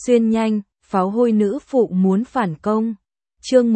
Xuyên nhanh, pháo hôi nữ phụ muốn phản công. Chương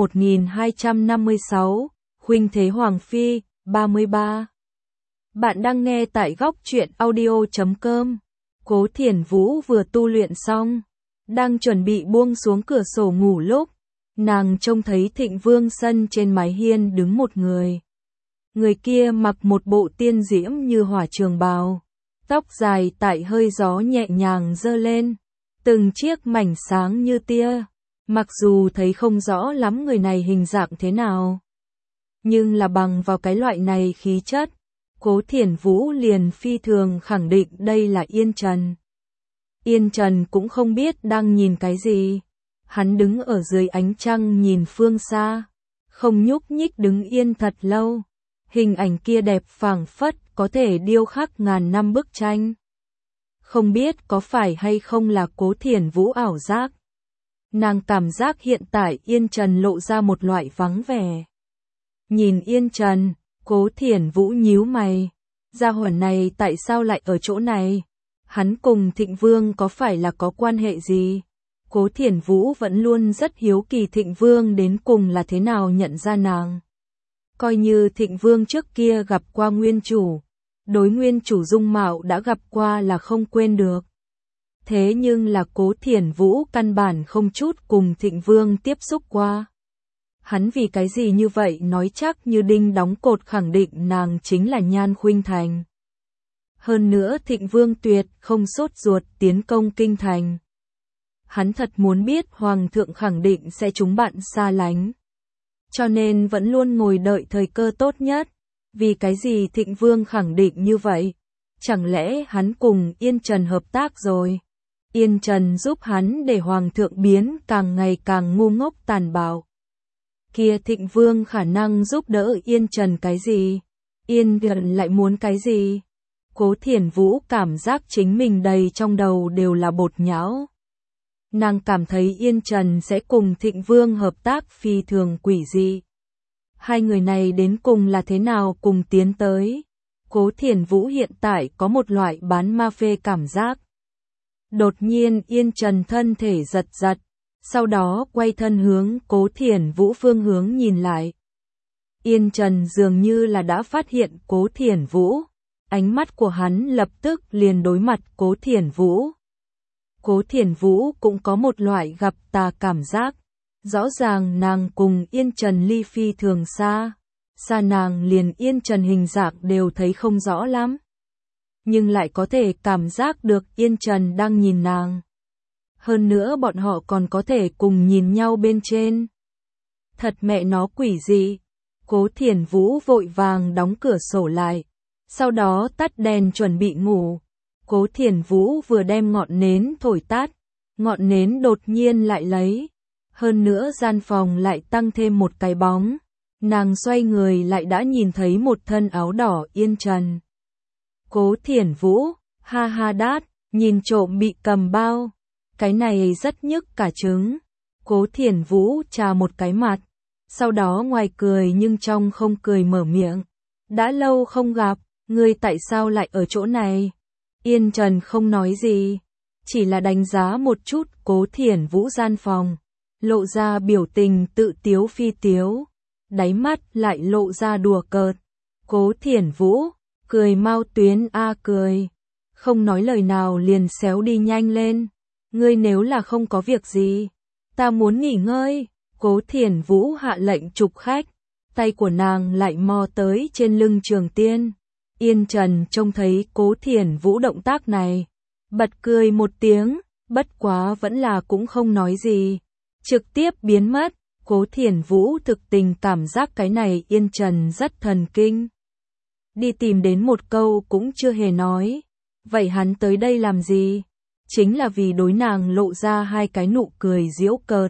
1256, Huynh thế Hoàng Phi, 33. Bạn đang nghe tại góc truyện audio.com. Cố Thiển Vũ vừa tu luyện xong, đang chuẩn bị buông xuống cửa sổ ngủ lúc, nàng trông thấy Thịnh Vương sân trên mái hiên đứng một người. Người kia mặc một bộ tiên diễm như hỏa trường bào, tóc dài tại hơi gió nhẹ nhàng giơ lên, từng chiếc mảnh sáng như tia. Mặc dù thấy không rõ lắm người này hình dạng thế nào, nhưng là bằng vào cái loại này khí chất, Cố Thiển Vũ liền phi thường khẳng định đây là Yên Trần. Yên Trần cũng không biết đang nhìn cái gì. Hắn đứng ở dưới ánh trăng nhìn phương xa, không nhúc nhích đứng yên thật lâu. Hình ảnh kia đẹp phảng phất có thể điêu khắc ngàn năm bức tranh. Không biết có phải hay không là Cố Thiển Vũ ảo giác. Nàng cảm giác hiện tại Yên Trần lộ ra một loại vắng vẻ. Nhìn Yên Trần, Cố Thiển Vũ nhíu mày. Gia hỏa này tại sao lại ở chỗ này? Hắn cùng Thịnh Vương có phải là có quan hệ gì? Cố Thiển Vũ vẫn luôn rất hiếu kỳ Thịnh Vương đến cùng là thế nào nhận ra nàng. Coi như Thịnh Vương trước kia gặp qua nguyên chủ, đối nguyên chủ dung mạo đã gặp qua là không quên được. Thế nhưng là Cố Thiển Vũ căn bản không chút cùng Thịnh Vương tiếp xúc qua. Hắn vì cái gì như vậy nói chắc như đinh đóng cột khẳng định nàng chính là Nhan Khuynh Thành. Hơn nữa Thịnh Vương tuyệt không sốt ruột tiến công kinh thành. Hắn thật muốn biết Hoàng thượng khẳng định sẽ chúng bạn xa lánh. Cho nên vẫn luôn ngồi đợi thời cơ tốt nhất. Vì cái gì Thịnh Vương khẳng định như vậy? Chẳng lẽ hắn cùng Yên Trần hợp tác rồi? Yên Trần giúp hắn để Hoàng thượng biến càng ngày càng ngu ngốc tàn bạo. Kia Thịnh Vương khả năng giúp đỡ Yên Trần cái gì? Yên Trần lại muốn cái gì? Cố Thiển Vũ cảm giác chính mình đầy trong đầu đều là bột nhão. Nàng cảm thấy Yên Trần sẽ cùng Thịnh Vương hợp tác phi thường quỷ dị. Hai người này đến cùng là thế nào cùng tiến tới? Cố Thiển Vũ hiện tại có một loại bán ma phê cảm giác. Đột nhiên Yên Trần thân thể giật giật, sau đó quay thân hướng Cố Thiển Vũ phương hướng nhìn lại. Yên Trần dường như là đã phát hiện Cố Thiển Vũ, ánh mắt của hắn lập tức liền đối mặt Cố Thiển Vũ. Cố Thiển Vũ cũng có một loại gặp tà cảm giác. Rõ ràng nàng cùng Yên Trần ly phi thường xa. Xa nàng liền Yên Trần hình dạng đều thấy không rõ lắm. Nhưng lại có thể cảm giác được Yên Trần đang nhìn nàng. Hơn nữa bọn họ còn có thể cùng nhìn nhau bên trên. Thật mẹ nó quỷ dị. Cố Thiển Vũ vội vàng đóng cửa sổ lại. Sau đó tắt đèn chuẩn bị ngủ. Cố Thiển Vũ vừa đem ngọn nến thổi tắt. Ngọn nến đột nhiên lại lấy. Hơn nữa gian phòng lại tăng thêm một cái bóng. Nàng xoay người lại đã nhìn thấy một thân áo đỏ Yên Trần. Cố Thiển Vũ, ha ha đát, nhìn trộm bị cầm bao. Cái này rất nhức cả trứng. Cố Thiển Vũ chà một cái mặt. Sau đó ngoài cười nhưng trong không cười mở miệng. Đã lâu không gặp, ngươi tại sao lại ở chỗ này? Yên Trần không nói gì. Chỉ là đánh giá một chút Cố Thiển Vũ gian phòng. Lộ ra biểu tình tự tiếu phi tiếu. Đáy mắt lại lộ ra đùa cợt. Cố Thiển Vũ, cười mau tuyến a cười. Không nói lời nào liền xéo đi nhanh lên. Ngươi nếu là không có việc gì, ta muốn nghỉ ngơi. Cố Thiển Vũ hạ lệnh chụp khách. Tay của nàng lại mò tới trên lưng Trường Tiên. Yên Trần trông thấy Cố Thiển Vũ động tác này. Bật cười một tiếng, bất quá vẫn là cũng không nói gì. Trực tiếp biến mất. Cố Thiển Vũ thực tình cảm giác cái này Yên Trần rất thần kinh. Đi tìm đến một câu cũng chưa hề nói. Vậy hắn tới đây làm gì? Chính là vì đối nàng lộ ra hai cái nụ cười giễu cợt.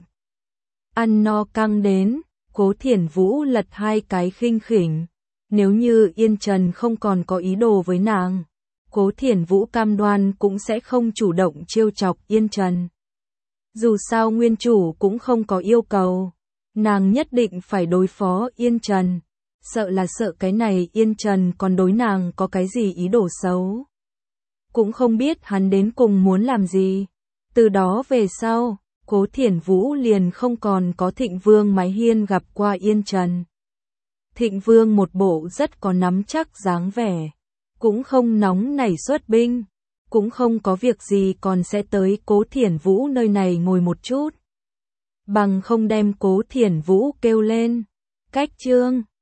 Ăn no căng đến, Cố Thiển Vũ lật hai cái khinh khỉnh. Nếu như Yên Trần không còn có ý đồ với nàng, Cố Thiển Vũ cam đoan cũng sẽ không chủ động trêu chọc Yên Trần. Dù sao nguyên chủ cũng không có yêu cầu, nàng nhất định phải đối phó Yên Trần. Sợ là sợ cái này Yên Trần còn đối nàng có cái gì ý đồ xấu. Cũng không biết hắn đến cùng muốn làm gì. Từ đó về sau, Cố Thiển Vũ liền không còn có Thịnh Vương mái hiên gặp qua Yên Trần. Thịnh Vương một bộ rất có nắm chắc dáng vẻ, cũng không nóng nảy xuất binh, cũng không có việc gì còn sẽ tới Cố Thiển Vũ nơi này ngồi một chút. Bằng không đem Cố Thiển Vũ kêu lên. Cách chương